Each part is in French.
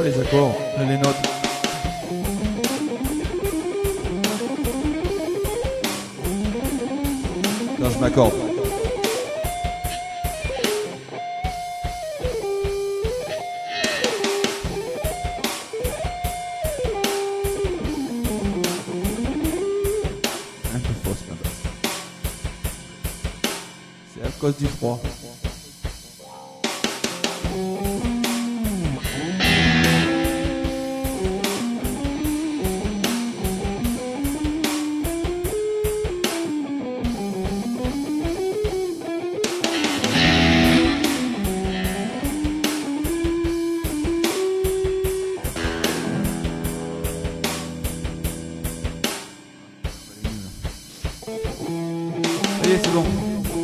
pas les accords, les notes. Non, je m'accorde. Un peu fausse, ma basse. C'est à cause du froid. Allez, c'est bon.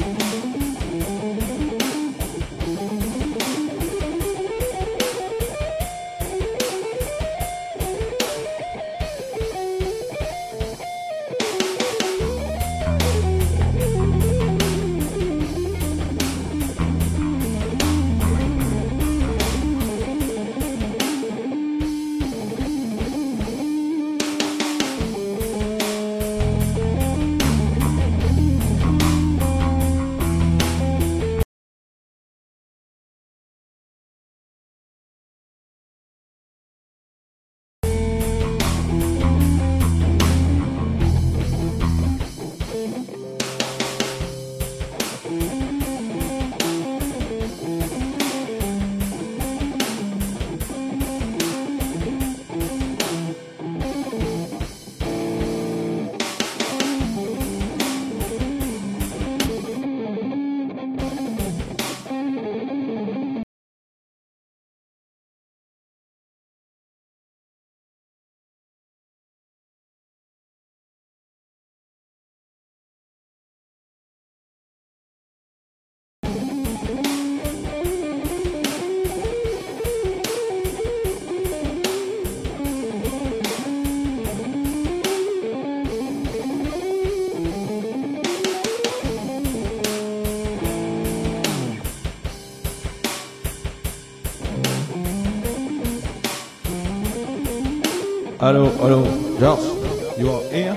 Hello, hello, George, you are here?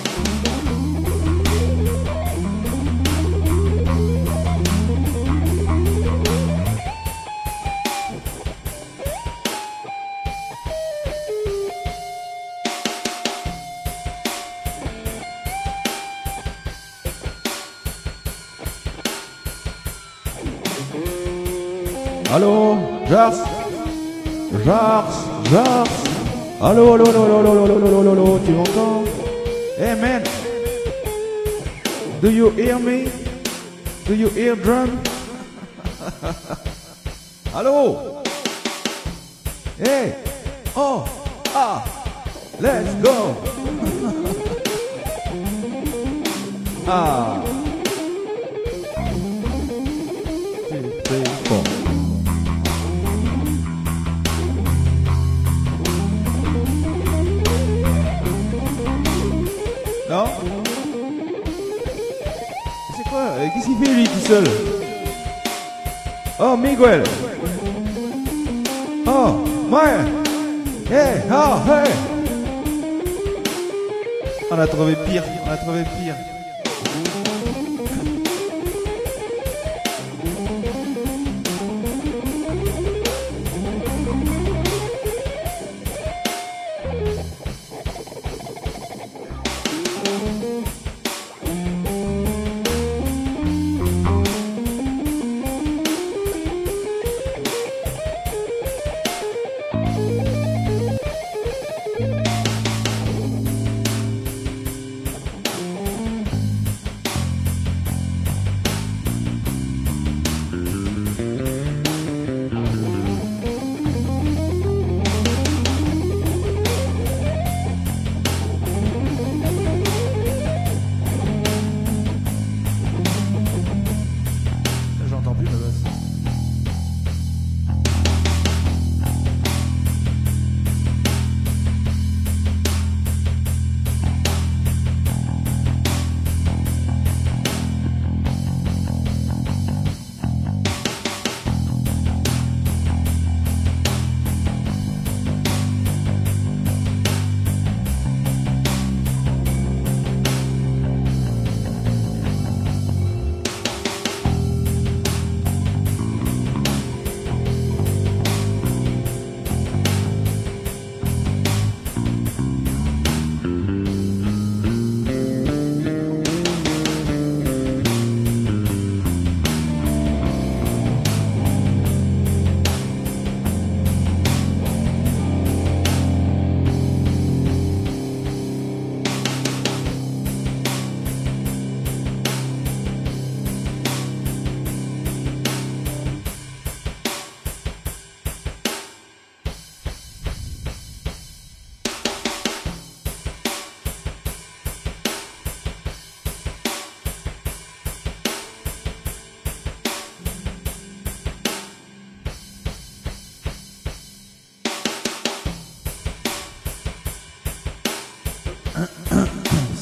Allô, George? George, George? Allô, allô, allô, allô, allô, allô, allô, allô, allô, tu m'entends? Hey man, do you hear me? Do you hear drum? Allô? Hey, oh, ah, let's go! Ah, c'est bon. Non? C'est quoi? Qu'est-ce qu'il fait lui tout seul? Oh Miguel! Oh Maya! Hey! Oh hey! On a trouvé pire, on a trouvé pire.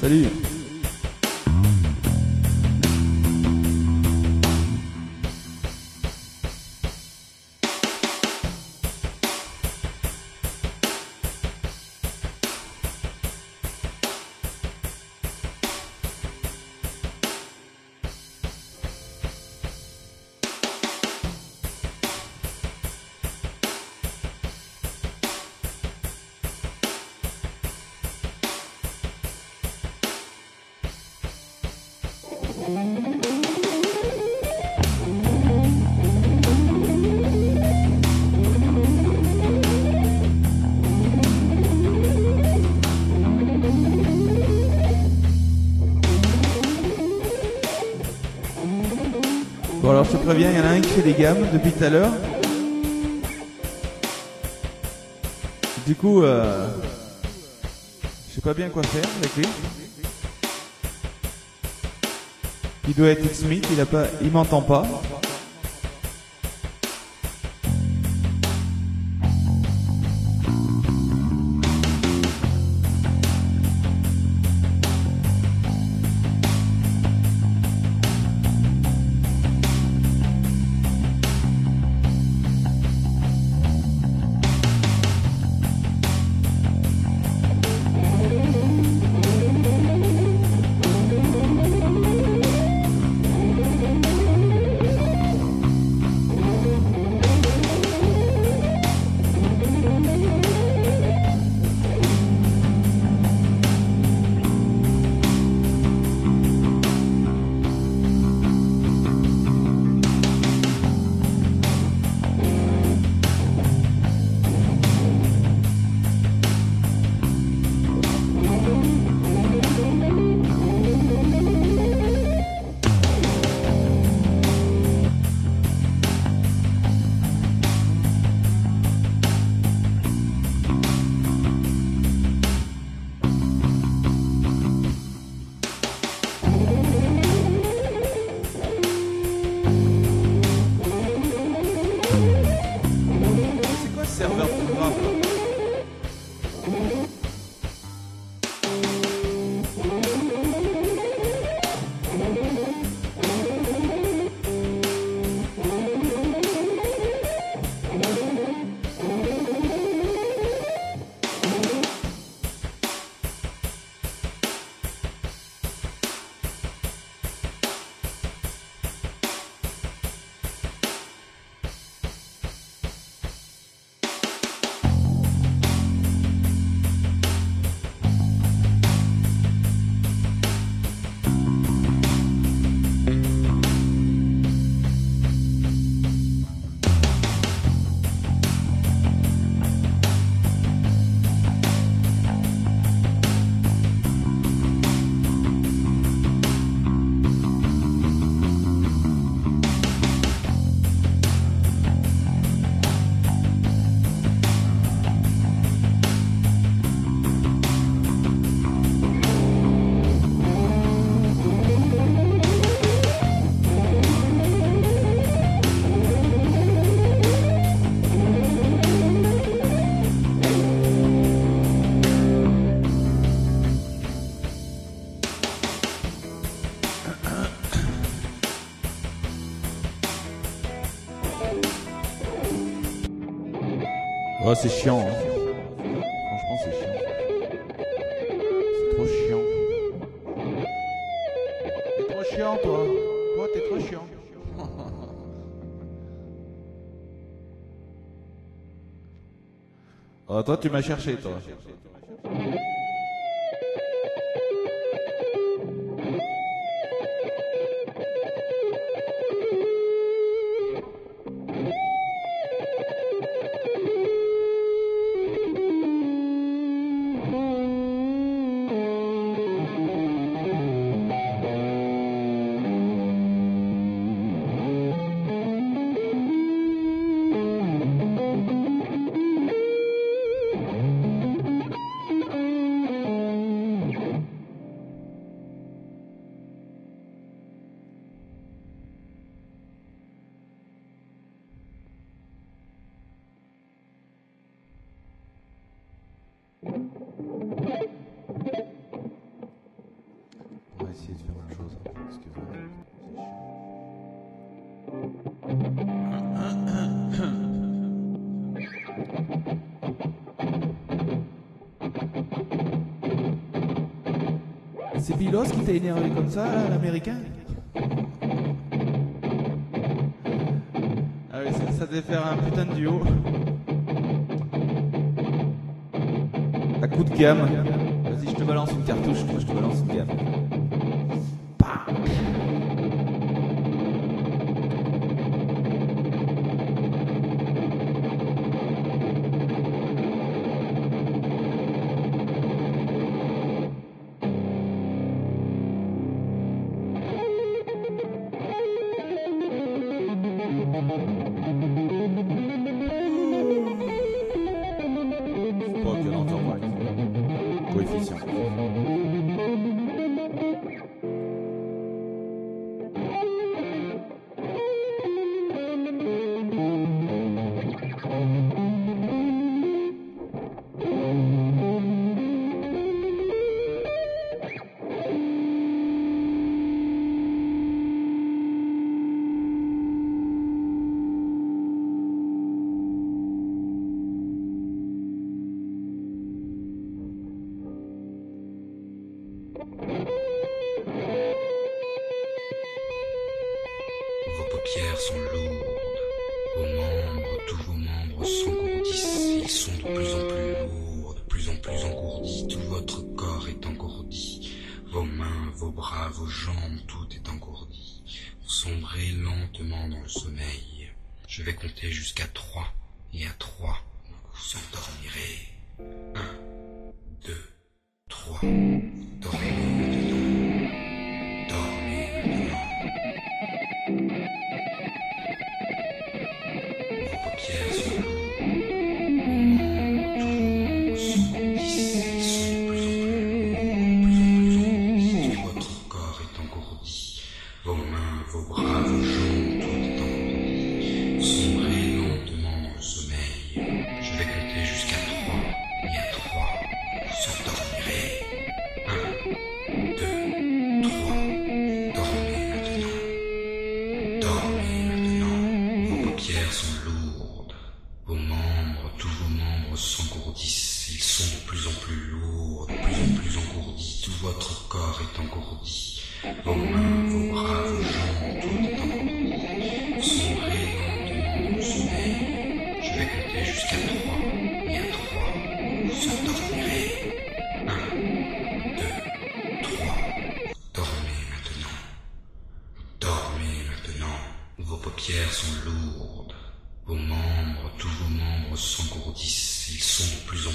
Salut. Bon alors je te préviens, il y en a un qui fait des gammes depuis tout à l'heure. Du coup, je sais pas bien quoi faire avec lui. Il doit être Smith, il m'entend pas. Oh, c'est chiant. Hein. Franchement, c'est chiant. C'est trop chiant. T'es trop chiant, toi. Toi, t'es trop chiant. Oh, toi, tu m'as cherché, toi. C'est Bilos qui t'a énervé comme ça, là, l'américain? Ah oui, ça devait faire un putain de duo. À coup de gamme. Vas-y, je te balance une cartouche, moi je te balance une gamme. Faut pas que l'entend pas. Coefficient. Vos paupières sont lourdes, tous vos membres s'engourdissent, ils sont de plus en plus lourds, de plus en plus engourdis, tout votre corps est engourdi, vos mains, vos bras, vos jambes, tout est engourdi, vous sombrez lentement dans le sommeil, je vais compter jusqu'à 3, et à 3, vous endormirez. 1, 2, 3, dormez maintenant, dormez maintenant. Vos paupières sont lourdes, vos membres s'engourdissent, ils sont de plus en plus engourdis, tout votre corps est engourdi, vos mains, vos bras, vos jambes, tout est engourdi, vous sombrez lentement dans le sommeil, je vais compter jusqu'à 3, et à 3, vous endormirez. 1, 2, 3, dormez maintenant, dormez maintenant, vos paupières sont lourdes, tous vos membres s'engourdissent, ils sont de plus en plus lourds, de plus en plus engourdis, tout votre corps est engourdi, vos mains, vos bras, vos jambes, tout est engourdi, vous sombrez lentement dans le sommeil, je vais compter jusqu'à 3, et à 3, vous endormirez. 1, 2, 3, dormez maintenant, vos paupières sont lourdes, tous vos membres s'engourdissent, ils sont de plus en